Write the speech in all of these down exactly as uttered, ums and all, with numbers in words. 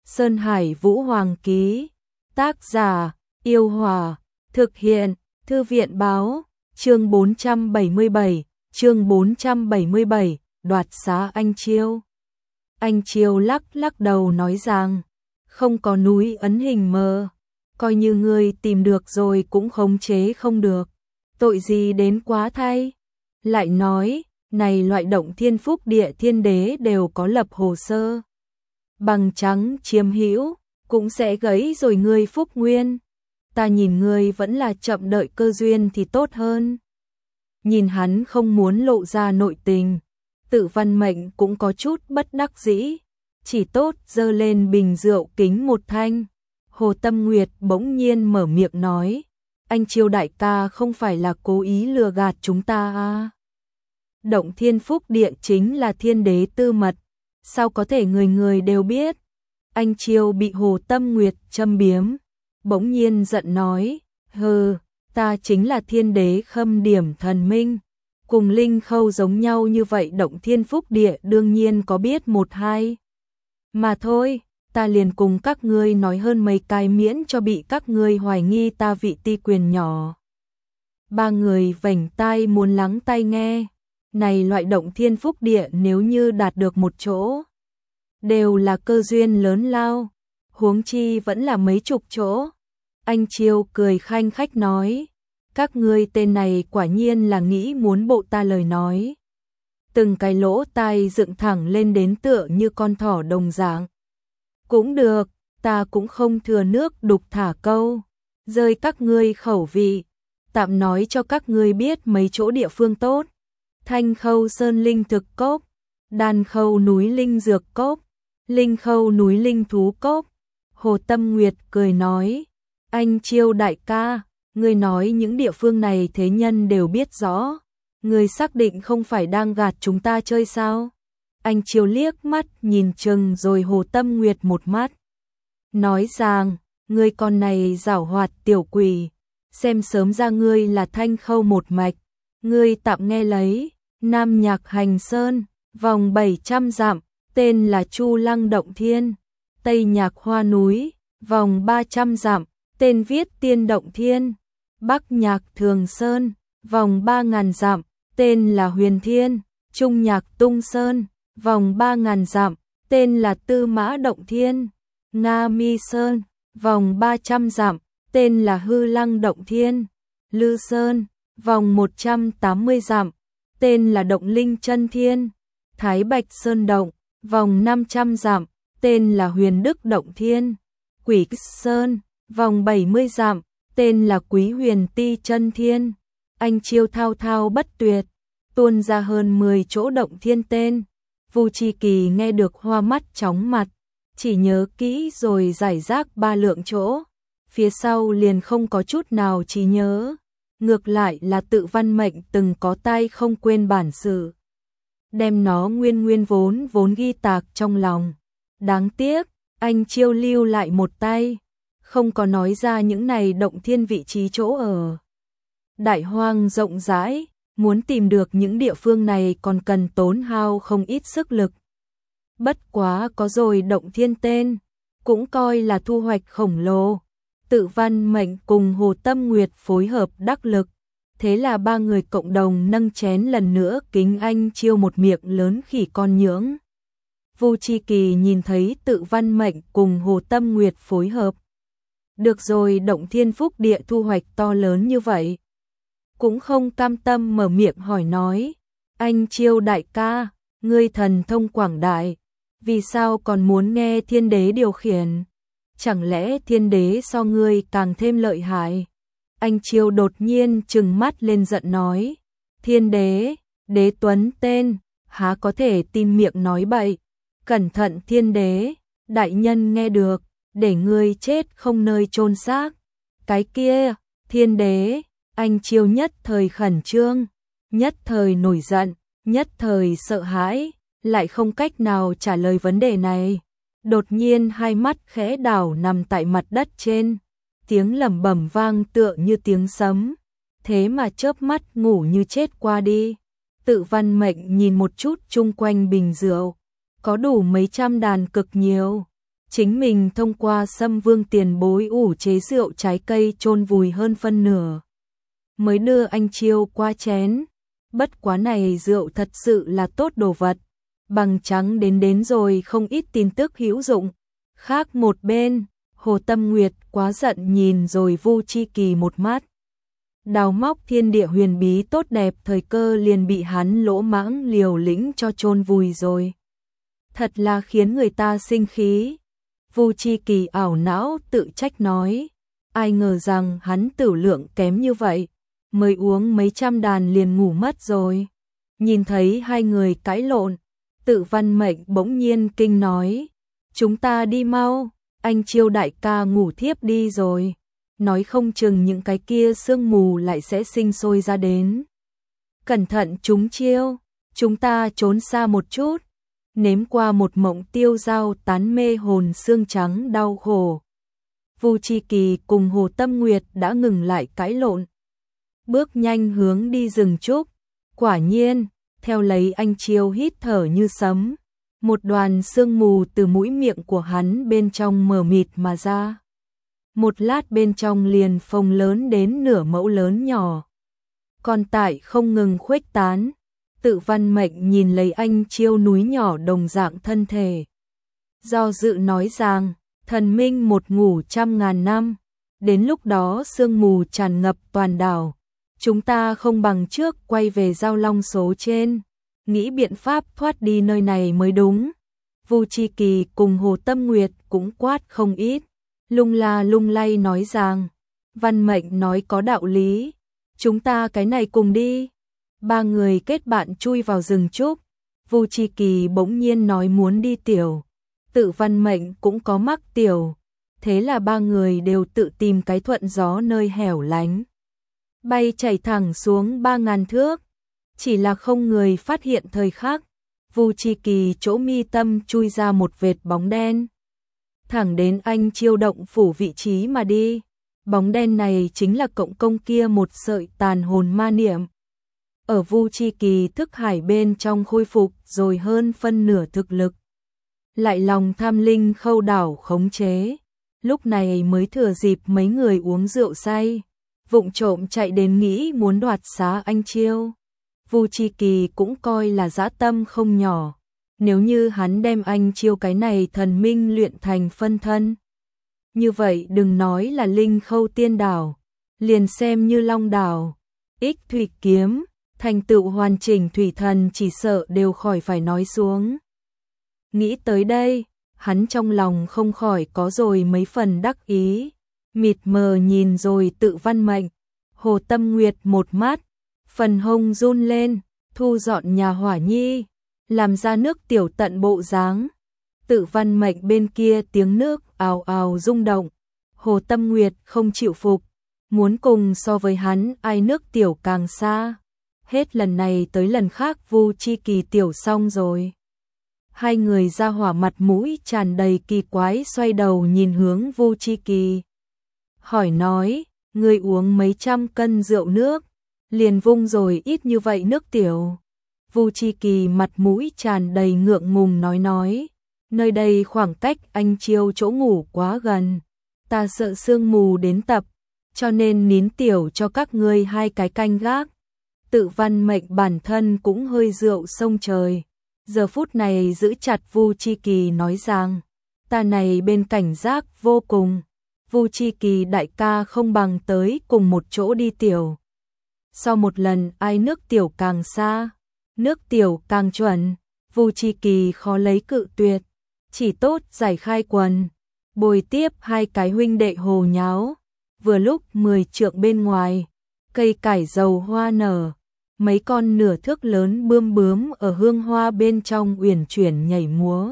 Sơn Hải Vũ Hoàng ký. Tác giả, Yêu Hòa. Thực hiện, Thư viện Báo. Chương bốn trăm bảy mươi bảy, chương bốn trăm bảy mươi bảy, đoạt xá Anh Chiêu. Anh Chiêu lắc lắc đầu nói rằng, không có núi ấn hình mờ, coi như ngươi tìm được rồi cũng khống chế không được. Tội gì đến quá thay. Lại nói, này loại động thiên phúc địa thiên đế đều có lập hồ sơ. Bằng trắng chiếm hữu, cũng sẽ gãy rồi ngươi phúc nguyên. Ta nhìn ngươi vẫn là chậm đợi cơ duyên thì tốt hơn. Nhìn hắn không muốn lộ ra nội tình, Tự Văn Mệnh cũng có chút bất đắc dĩ, chỉ tốt giơ lên bình rượu kính một thanh. Hồ Tâm Nguyệt bỗng nhiên mở miệng nói, anh Chiêu đại ca không phải là cố ý lừa gạt chúng ta à? Động thiên phúc địa chính là thiên đế tư mật, sao có thể người người đều biết? Anh Chiêu bị Hồ Tâm Nguyệt châm biếm, bỗng nhiên giận nói, hừ, ta chính là thiên đế khâm điểm thần minh, cùng Linh Khâu giống nhau như vậy, động thiên phúc địa đương nhiên có biết một hai. Mà thôi, ta liền cùng các ngươi nói hơn mấy cái miễn cho bị các ngươi hoài nghi ta vị ti quyền nhỏ. Ba người vành tai muốn lắng tai nghe, này loại động thiên phúc địa nếu như đạt được một chỗ, đều là cơ duyên lớn lao, huống chi vẫn là mấy chục chỗ. Anh Chiêu cười khanh khách nói, các ngươi tên này quả nhiên là nghĩ muốn bộ ta lời nói. Từng cái lỗ tai dựng thẳng lên đến tựa như con thỏ đồng dạng. Cũng được, ta cũng không thừa nước đục thả câu, rơi các ngươi khẩu vị, tạm nói cho các ngươi biết mấy chỗ địa phương tốt. Thanh Khâu Sơn Linh Thực Cốc, Đan Khâu núi Linh Dược Cốc, Linh Khâu núi Linh Thú Cốc. Hồ Tâm Nguyệt cười nói, anh Chiêu đại ca, ngươi nói những địa phương này thế nhân đều biết rõ, ngươi xác định không phải đang gạt chúng ta chơi sao? Anh Chiêu liếc mắt nhìn chừng rồi Hồ Tâm Nguyệt một mắt, nói rằng, ngươi con này giảo hoạt tiểu quỷ, xem sớm ra ngươi là Thanh Khâu một mạch, ngươi tạm nghe lấy, Nam Nhạc Hành Sơn, vòng bảy trăm dặm, tên là Chu Lăng Động Thiên, Tây Nhạc Hoa Núi, vòng ba trăm dặm, tên viết Tiên Động Thiên, Bắc Nhạc Thường Sơn, vòng ba ngàn dặm, tên là Huyền Thiên, Trung Nhạc Tung Sơn, vòng ba ngàn dặm, tên là Tư Mã Động Thiên, Nga Mi Sơn, vòng ba trăm dặm, tên là Hư Lăng Động Thiên, Lư Sơn, vòng một trăm tám mươi dặm, tên là Động Linh Chân Thiên, Thái Bạch Sơn Động, vòng năm trăm dặm, tên là Huyền Đức Động Thiên, Quỷ Sơn, vòng bảy mươi dặm, tên là Quý Huyền Ti Chân Thiên. Anh Chiêu thao thao bất tuyệt, tuôn ra hơn mười chỗ động thiên tên. Vu Chi Kỳ nghe được hoa mắt chóng mặt, chỉ nhớ kỹ rồi giải rác ba lượng chỗ, phía sau liền không có chút nào trí nhớ. Ngược lại là Tự Văn Mệnh từng có tai không quên bản sự, đem nó nguyên nguyên vốn vốn ghi tạc trong lòng. Đáng tiếc, anh Chiêu lưu lại một tay, không có nói ra những này động thiên vị trí chỗ ở. Đại hoang rộng rãi, muốn tìm được những địa phương này còn cần tốn hao không ít sức lực. Bất quá có rồi động thiên tên, cũng coi là thu hoạch khổng lồ. Tự Văn Mệnh cùng Hồ Tâm Nguyệt phối hợp đắc lực, thế là ba người cộng đồng nâng chén lần nữa kính anh Chiêu một miệng lớn khỉ con nhưỡng. Vu Chi Kỳ nhìn thấy Tự Văn Mệnh cùng Hồ Tâm Nguyệt phối hợp, được rồi động thiên phúc địa thu hoạch to lớn như vậy, cũng không cam tâm mở miệng hỏi nói, anh Chiêu đại ca, ngươi thần thông quảng đại, vì sao còn muốn nghe thiên đế điều khiển? Chẳng lẽ thiên đế so ngươi càng thêm lợi hại? Anh Chiêu đột nhiên trừng mắt lên giận nói, thiên đế, đế tuấn tên, há có thể tin miệng nói bậy, cẩn thận thiên đế, đại nhân nghe được, để ngươi chết không nơi chôn xác. Cái kia, thiên đế, anh Chiêu nhất thời khẩn trương, nhất thời nổi giận, nhất thời sợ hãi, lại không cách nào trả lời vấn đề này. Đột nhiên hai mắt khẽ đảo nằm tại mặt đất trên, tiếng lẩm bẩm vang tựa như tiếng sấm, thế mà chớp mắt ngủ như chết qua đi. Tự Văn Mệnh nhìn một chút chung quanh bình rượu, có đủ mấy trăm đàn cực nhiều, chính mình thông qua Sâm Vương tiền bối ủ chế rượu trái cây chôn vùi hơn phân nửa, mới đưa anh Chiêu qua chén. Bất quá này rượu thật sự là tốt đồ vật, bằng trắng đến đến rồi không ít tin tức hữu dụng. Khác một bên, Hồ Tâm Nguyệt quá giận nhìn rồi Vu Chi Kỳ một mắt. Đào móc thiên địa huyền bí tốt đẹp thời cơ liền bị hắn lỗ mãng liều lĩnh cho chôn vùi rồi. Thật là khiến người ta sinh khí. Vu Chi Kỳ ảo não tự trách nói, ai ngờ rằng hắn tửu lượng kém như vậy, mới uống mấy trăm đàn liền ngủ mất rồi. Nhìn thấy hai người cãi lộn, Tự Văn Mệnh bỗng nhiên kinh nói, chúng ta đi mau, anh Chiêu đại ca ngủ thiếp đi rồi, nói không chừng những cái kia sương mù lại sẽ sinh sôi ra đến. Cẩn thận chúng chiêu, chúng ta trốn xa một chút, nếm qua một mộng tiêu dao tán mê hồn xương trắng đau khổ. Vu Chi Kỳ cùng Hồ Tâm Nguyệt đã ngừng lại cãi lộn, bước nhanh hướng đi rừng trúc. Quả nhiên, theo lấy anh Chiêu hít thở như sấm, một đoàn sương mù từ mũi miệng của hắn bên trong mờ mịt mà ra. Một lát bên trong liền phồng lớn đến nửa mẫu lớn nhỏ, còn tại không ngừng khuếch tán. Tự Văn Mệnh nhìn lấy anh Chiêu núi nhỏ đồng dạng thân thể, do dự nói rằng, thần minh một ngủ trăm ngàn năm, đến lúc đó sương mù tràn ngập toàn đảo, chúng ta không bằng trước quay về Giao Long số trên, nghĩ biện pháp thoát đi nơi này mới đúng. Vu Chi Kỳ cùng Hồ Tâm Nguyệt cũng quát không ít, lung la lung lay nói rằng, Văn Mệnh nói có đạo lý, chúng ta cái này cùng đi. Ba người kết bạn chui vào rừng trúc. Vu Chi Kỳ bỗng nhiên nói muốn đi tiểu, Tự Văn Mệnh cũng có mắc tiểu, thế là ba người đều tự tìm cái thuận gió nơi hẻo lánh, bay chảy thẳng xuống ba ngàn thước. Chỉ là không người phát hiện thời khắc, Vu Chi Kỳ chỗ mi tâm chui ra một vệt bóng đen, thẳng đến anh Chiêu động phủ vị trí mà đi. Bóng đen này chính là cộng công kia một sợi tàn hồn ma niệm, ở Vu Chi Kỳ thức hải bên trong khôi phục rồi hơn phân nửa thực lực, lại lòng tham linh khâu đảo khống chế, lúc này mới thừa dịp mấy người uống rượu say, vụng trộm chạy đến nghĩ muốn đoạt xá anh Chiêu. Vu Chi Kỳ cũng coi là dã tâm không nhỏ, nếu như hắn đem anh Chiêu cái này thần minh luyện thành phân thân, như vậy đừng nói là linh khâu tiên đảo, liền xem như long đảo, ích thủy kiếm, thành tựu hoàn chỉnh thủy thần chỉ sợ đều khỏi phải nói xuống. Nghĩ tới đây, hắn trong lòng không khỏi có rồi mấy phần đắc ý, mịt mờ nhìn rồi Tự Văn Mệnh, Hồ Tâm Nguyệt một mắt, phần hông run lên, thu dọn nhà hỏa nhi, làm ra nước tiểu tận bộ dáng. Tự Văn Mệnh bên kia tiếng nước ào ào rung động, Hồ Tâm Nguyệt không chịu phục, muốn cùng so với hắn ai nước tiểu càng xa. Hết lần này tới lần khác Vu Chi Kỳ tiểu xong rồi. Hai người ra hỏa mặt mũi tràn đầy kỳ quái xoay đầu nhìn hướng Vu Chi Kỳ, hỏi nói, ngươi uống mấy trăm cân rượu nước, liền vung rồi ít như vậy nước tiểu. Vu Chi Kỳ mặt mũi tràn đầy ngượng ngùng nói nói, nơi đây khoảng cách anh Chiêu chỗ ngủ quá gần, ta sợ sương mù đến tập, cho nên nín tiểu cho các ngươi hai cái canh gác. Tự Văn Mệnh bản thân cũng hơi rượu sông trời, giờ phút này giữ chặt Vu Chi Kỳ nói rằng, ta này bên cảnh giác vô cùng, Vu Chi Kỳ đại ca không bằng tới cùng một chỗ đi tiểu. Sau một lần ai nước tiểu càng xa, nước tiểu càng chuẩn, Vu Chi Kỳ khó lấy cự tuyệt, chỉ tốt giải khai quần, bồi tiếp hai cái huynh đệ hồ nháo. Vừa lúc mười trượng bên ngoài, cây cải dầu hoa nở, mấy con nửa thước lớn bươm bướm ở hương hoa bên trong uyển chuyển nhảy múa.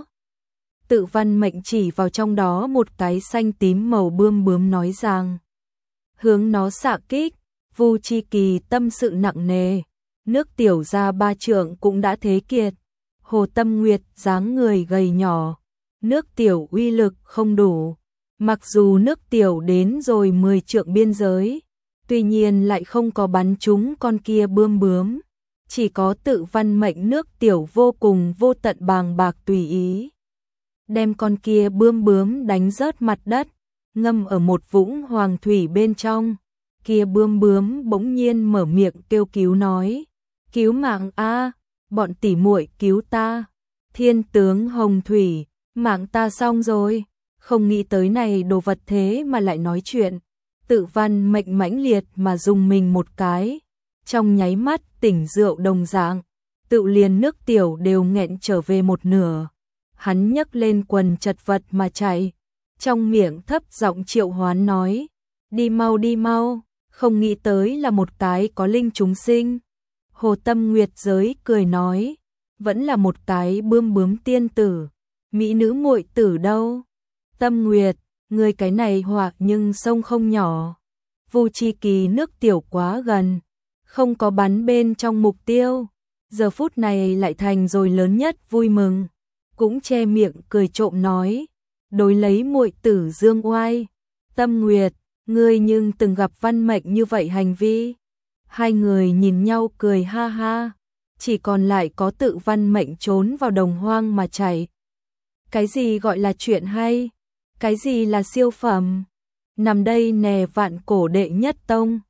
Tự Văn Mệnh chỉ vào trong đó một cái xanh tím màu bươm bướm nói rằng, hướng nó xạ kích. Vu Chi Kỳ tâm sự nặng nề, nước tiểu ra ba trượng cũng đã thế kiệt. Hồ Tâm Nguyệt dáng người gầy nhỏ, nước tiểu uy lực không đủ, mặc dù nước tiểu đến rồi mười trượng biên giới, tuy nhiên lại không có bắn trúng con kia bươm bướm, chỉ có Tự Văn Mệnh nước tiểu vô cùng vô tận bàng bạc tùy ý. đem con kia bươm bướm đánh rớt mặt đất, ngâm ở một vũng hoàng thủy bên trong. Kia bươm bướm bỗng nhiên mở miệng kêu cứu nói, cứu mạng a, bọn tỉ muội cứu ta. Thiên tướng Hồng Thủy, mạng ta xong rồi. Không nghĩ tới này đồ vật thế mà lại nói chuyện. Tự văn mệnh mãnh liệt mà dùng mình một cái, trong nháy mắt tỉnh rượu đồng dạng, tự liền nước tiểu đều nghẹn trở về một nửa. Hắn nhấc lên quần chật vật mà chạy, trong miệng thấp giọng triệu hoán nói, đi mau đi mau, không nghĩ tới là một cái có linh chúng sinh. Hồ Tâm Nguyệt giới cười nói, vẫn là một cái bươm bướm tiên tử, mỹ nữ muội tử đâu. Tâm Nguyệt, người cái này hoặc nhưng sông không nhỏ. Vu Chi Kỳ nước tiểu quá gần, không có bắn bên trong mục tiêu. Giờ phút này lại thành rồi lớn nhất vui mừng, cũng che miệng cười trộm nói, đối lấy muội tử dương oai. Tâm Nguyệt, ngươi nhưng từng gặp văn mệnh như vậy hành vi. Hai người nhìn nhau cười ha ha, chỉ còn lại có tự văn mệnh trốn vào đồng hoang mà chạy. Cái gì gọi là chuyện hay? Cái gì là siêu phẩm? Nằm đây nè vạn cổ đệ nhất tông,